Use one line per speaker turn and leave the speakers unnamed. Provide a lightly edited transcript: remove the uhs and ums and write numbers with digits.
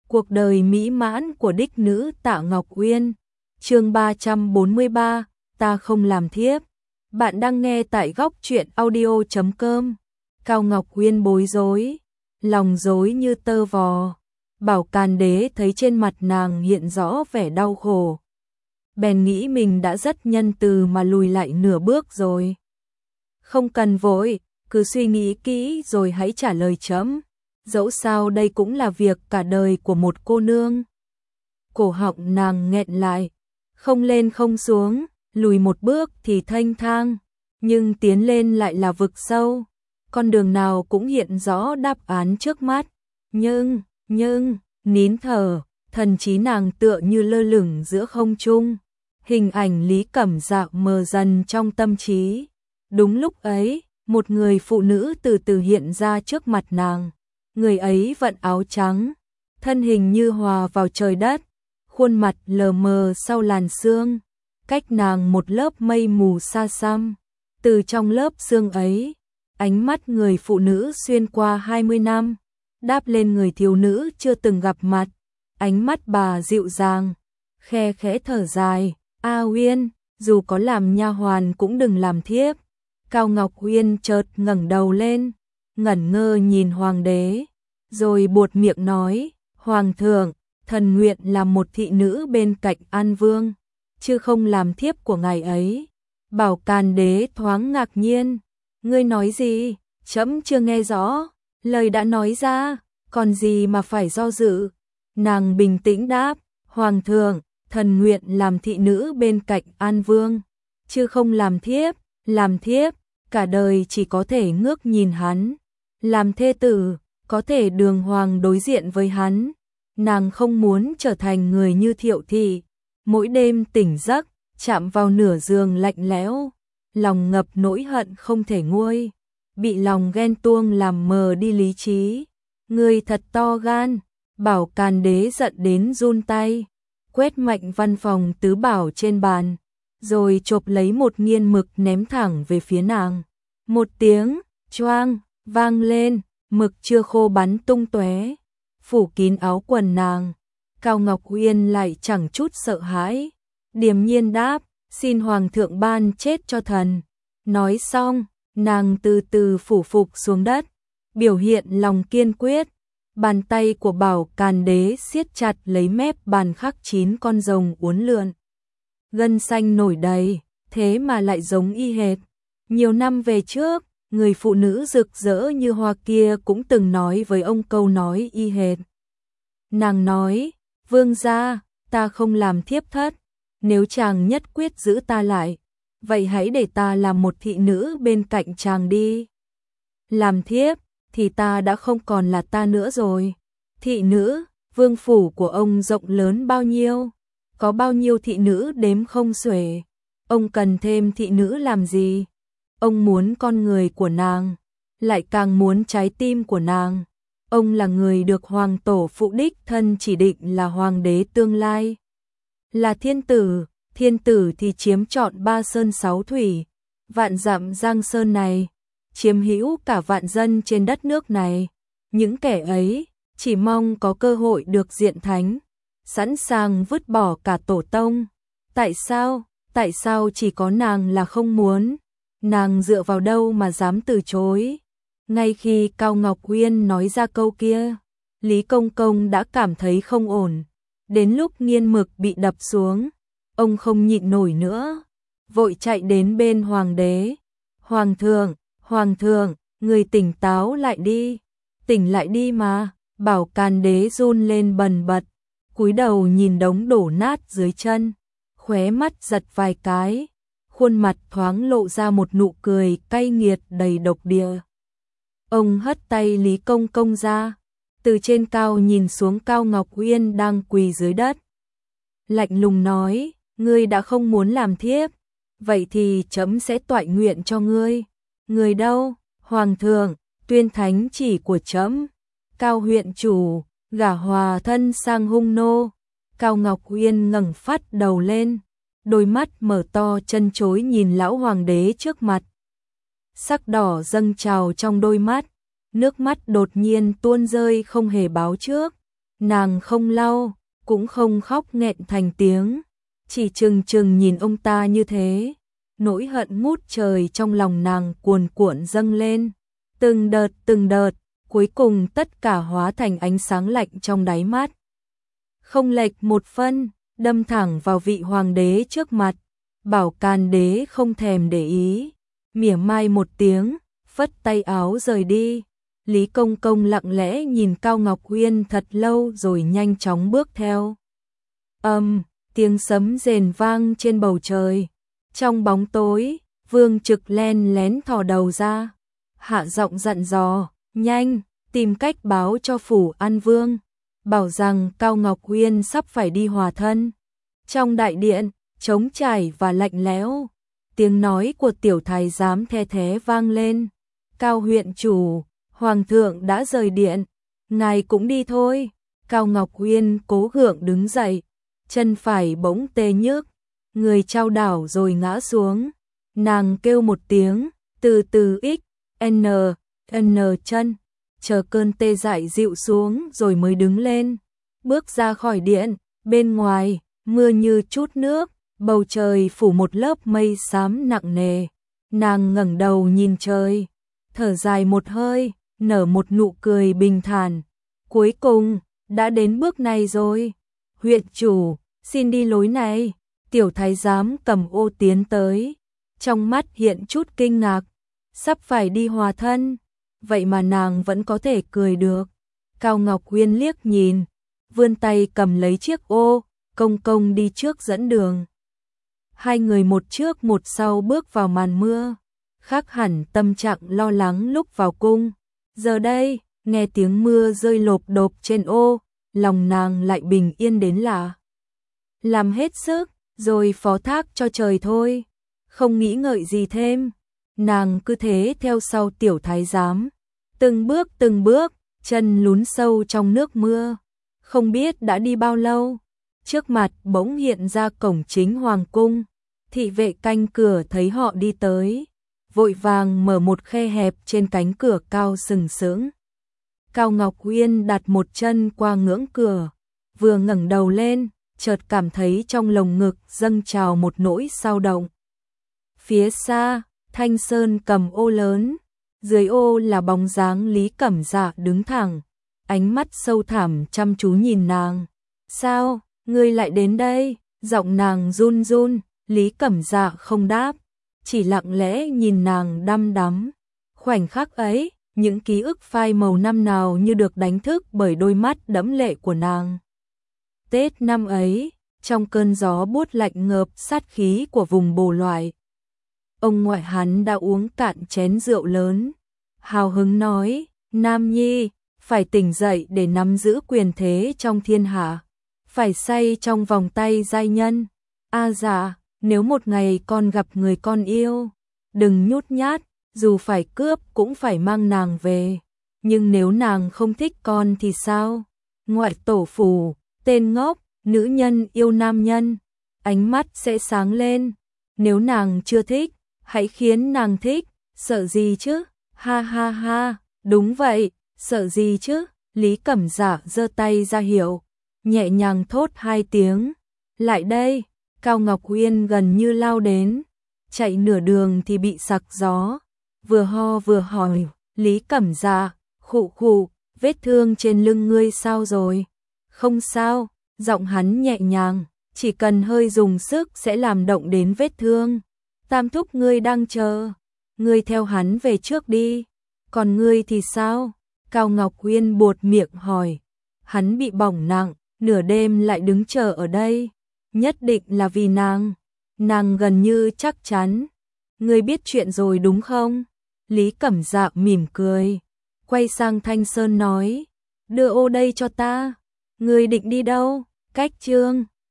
Cuộc đời mỹ mãn của đích nữ Tạ Ngọc Uyên. Chương 343, ta không làm thiếp. Bạn đang nghe tại góc truyện audio.com. Cao Ngọc Uyên bối rối, lòng rối như tơ vò. Bảo Càn Đế thấy trên mặt nàng hiện rõ vẻ đau khổ, bèn nghĩ mình đã rất nhân từ mà lùi lại nửa bước rồi. Không cần vội, cứ suy nghĩ kỹ rồi hãy trả lời chấm. Dẫu sao đây cũng là việc cả đời của một cô nương. Cổ họng nàng nghẹn lại, không lên không xuống, lùi một bước thì thênh thang, nhưng tiến lên lại là vực sâu. Con đường nào cũng hiện rõ đáp án trước mắt, nhưng, nín thở, thần trí nàng tựa như lơ lửng giữa không trung. Hình ảnh Lý Cẩm Dạo mờ dần trong tâm trí. Đúng lúc ấy, một người phụ nữ từ từ hiện ra trước mặt nàng. Người ấy vận áo trắng, thân hình như hòa vào trời đất, khuôn mặt lờ mờ sau làn sương, cách nàng một lớp mây mù xa xăm. Từ trong lớp sương ấy, ánh mắt người phụ nữ xuyên qua 20 năm, đáp lên người thiếu nữ chưa từng gặp mặt. Ánh mắt bà dịu dàng, khe khẽ thở dài, "A Uyên, dù có làm nha hoàn cũng đừng làm thiếp." Cao Ngọc Uyên chợt ngẩng đầu lên, ngẩn ngơ nhìn hoàng đế, rồi buột miệng nói, "Hoàng thượng, thần nguyện làm một thị nữ bên cạnh An Vương, chứ không làm thiếp của ngài ấy." Bảo Càn Đế thoáng ngạc nhiên, "Ngươi nói gì? Trẫm chưa nghe rõ." Lời đã nói ra, còn gì mà phải do dự. Nàng bình tĩnh đáp, "Hoàng thượng, thần nguyện làm thị nữ bên cạnh An Vương, chứ không làm thiếp. Làm thiếp, cả đời chỉ có thể ngước nhìn hắn. Làm thê tử, có thể đường hoàng đối diện với hắn." Nàng không muốn trở thành người như Thiệu Thị, mỗi đêm tỉnh giấc, chạm vào nửa giường lạnh lẽo, lòng ngập nỗi hận không thể nguôi, bị lòng ghen tuông làm mờ đi lý trí. "Ngươi thật to gan." Bảo Càn Đế giận đến run tay, quét mạnh văn phòng tứ bảo trên bàn, rồi chộp lấy một nghiên mực ném thẳng về phía nàng. Một tiếng choang vang lên, mực chưa khô bắn tung tóe, phủ kín áo quần nàng. Cao Ngọc Uyên lại chẳng chút sợ hãi, điềm nhiên đáp, "Xin hoàng thượng ban chết cho thần." Nói xong, nàng từ từ phủ phục xuống đất, biểu hiện lòng kiên quyết. Bàn tay của Bảo Càn Đế siết chặt lấy mép bàn khắc 9 con rồng uốn lượn, gân xanh nổi đầy, thế mà lại giống y hệt. Nhiều năm về trước, người phụ nữ rực rỡ như hoa kia cũng từng nói với ông câu nói y hệt. Nàng nói, "Vương gia, ta không làm thiếp thất, nếu chàng nhất quyết giữ ta lại, vậy hãy để ta làm một thị nữ bên cạnh chàng đi. Làm thiếp thì ta đã không còn là ta nữa rồi." Thị nữ, vương phủ của ông rộng lớn bao nhiêu, có bao nhiêu thị nữ đếm không xuể. Ông cần thêm thị nữ làm gì? Ông muốn con người của nàng, lại càng muốn trái tim của nàng. Ông là người được hoàng tổ phụ đích thân chỉ định là hoàng đế tương lai, là thiên tử thì chiếm trọn 3 sơn 6 thủy, vạn dặm giang sơn này, chiếm hữu cả vạn dân trên đất nước này. Những kẻ ấy chỉ mong có cơ hội được diện thánh, sẵn sàng vứt bỏ cả tổ tông. Tại sao chỉ có nàng là không muốn? Nàng dựa vào đâu mà dám từ chối? Ngay khi Cao Ngọc Uyên nói ra câu kia, Lý Công Công đã cảm thấy không ổn. Đến lúc nghiên mực bị đập xuống, ông không nhịn nổi nữa, vội chạy đến bên hoàng đế. Hoàng thượng, người tỉnh táo lại đi, tỉnh lại đi mà." Bảo Càn Đế run lên bần bật, cúi đầu nhìn đống đổ nát dưới chân, khóe mắt giật vài cái, khuôn mặt thoáng lộ ra một nụ cười cay nghiệt đầy độc địa. Ông hất tay Lý Công Công ra, từ trên cao nhìn xuống Cao Ngọc Uyên đang quỳ dưới đất, lạnh lùng nói, "Ngươi đã không muốn làm thiếp, vậy thì trẫm sẽ toại nguyện cho ngươi." "Người đâu?" "Hoàng thượng, tuyên thánh chỉ của trẫm, Cao huyện chủ gả hòa thân sang hung nô." Cao Ngọc Uyên ngẩng phát đầu lên, đôi mắt mở to chân chối nhìn lão hoàng đế trước mặt. Sắc đỏ dâng trào trong đôi mắt, nước mắt đột nhiên tuôn rơi không hề báo trước. nàng không lau, cũng không khóc nghẹn thành tiếng, chỉ chừng chừng nhìn ông ta như thế. Nỗi hận ngút trời trong lòng nàng cuồn cuộn dâng lên, từng đợt, cuối cùng tất cả hóa thành ánh sáng lạnh trong đáy mắt. Không lệch một phân, đâm thẳng vào vị hoàng đế trước mặt. Bảo Can đế không thèm để ý, mỉa mai một tiếng, phất tay áo rời đi. Lý Công Công lặng lẽ nhìn Cao Ngọc Uyên thật lâu rồi nhanh chóng bước theo. Tiếng sấm rền vang trên bầu trời. Trong bóng tối, Vương Trực len lén thò đầu ra, hạ giọng dặn dò, nhanh, tìm cách báo cho Phủ An Vương, bảo rằng Cao Ngọc Uyên sắp phải đi hòa thân. Trong đại điện, trống trải và lạnh lẽo, tiếng nói của tiểu thái giám the thé vang lên. Cao huyện chủ, hoàng thượng đã rời điện, ngài cũng đi thôi. Cao Ngọc Uyên cố gượng đứng dậy, chân phải bỗng tê nhức, người chao đảo rồi ngã xuống. Nàng kêu một tiếng, từ từ n chân, chờ cơn tê dại dịu xuống rồi mới đứng lên, bước ra khỏi điện. Bên ngoài, mưa như chút nước, bầu trời phủ một lớp mây xám nặng nề. Nàng ngẩng đầu nhìn trời, thở dài một hơi, nở một nụ cười bình thản. Cuối cùng, đã đến bước này rồi. Huyện chủ, xin đi lối này. Tiểu thái giám cầm ô tiến tới, trong mắt hiện chút kinh ngạc. Sắp phải đi hòa thân, vậy mà nàng vẫn có thể cười được. Cao Ngọc Uyên liếc nhìn, vươn tay cầm lấy chiếc ô, Công Công đi trước dẫn đường. Hai người một trước một sau bước vào màn mưa, khác hẳn tâm trạng lo lắng lúc vào cung. Giờ đây, nghe tiếng mưa rơi lộp độp trên ô, lòng nàng lại bình yên đến lạ. Làm hết sức, rồi phó thác cho trời thôi, không nghĩ ngợi gì thêm. Nàng cứ thế theo sau tiểu thái giám, từng bước, chân lún sâu trong nước mưa. Không biết đã đi bao lâu, trước mặt bỗng hiện ra cổng chính hoàng cung. Thị vệ canh cửa thấy họ đi tới, vội vàng mở một khe hẹp trên cánh cửa cao sừng sững. Cao Ngọc Uyên đặt một chân qua ngưỡng cửa, vừa ngẩng đầu lên, chợt cảm thấy trong lồng ngực dâng trào một nỗi xao động. Phía xa, Thanh Sơn cầm ô lớn, dưới ô là bóng dáng Lý Cẩm Dạ đứng thẳng, ánh mắt sâu thẳm chăm chú nhìn nàng. Sao, ngươi lại đến đây? Giọng nàng run run. Lý Cẩm Dạ không đáp, chỉ lặng lẽ nhìn nàng đăm đắm. Khoảnh khắc ấy, những ký ức phai màu năm nào như được đánh thức bởi đôi mắt đẫm lệ của nàng. Tết năm ấy, trong cơn gió buốt lạnh ngợp sát khí của vùng Bồ Loại, ông ngoại hắn đã uống cạn chén rượu lớn, hào hứng nói, Nam Nhi, phải tỉnh dậy để nắm giữ quyền thế trong thiên hạ, phải say trong vòng tay giai nhân. Dạ, nếu một ngày con gặp người con yêu, đừng nhút nhát, dù phải cướp cũng phải mang nàng về. Nhưng nếu nàng không thích con thì sao? Ngoại tổ phủ, tên ngốc, nữ nhân yêu nam nhân, ánh mắt sẽ sáng lên. Nếu nàng chưa thích, hãy khiến nàng thích, sợ gì chứ? Ha ha ha, đúng vậy, sợ gì chứ? Lý Cẩm Dạ giơ tay ra hiệu, nhẹ nhàng thốt hai tiếng. Lại đây. Cao Ngọc Uyên gần như lao đến, chạy nửa đường thì bị sặc gió, vừa ho vừa hỏi, Lý Cẩm Dạ, khụ, vết thương trên lưng ngươi sao rồi? Không sao, giọng hắn nhẹ nhàng, chỉ cần hơi dùng sức sẽ làm động đến vết thương. Tam thúc ngươi đang chờ, ngươi theo hắn về trước đi, còn ngươi thì sao? Cao Ngọc Uyên buột miệng hỏi, hắn bị bỏng nặng, nửa đêm lại đứng chờ ở đây. Nhất định là vì nàng gần như chắc chắn. Ngươi biết chuyện rồi đúng không? Lý Cẩm Dạ mỉm cười, quay sang Thanh Sơn nói, đưa ô đây cho ta. Ngươi định đi đâu? Cách Trương.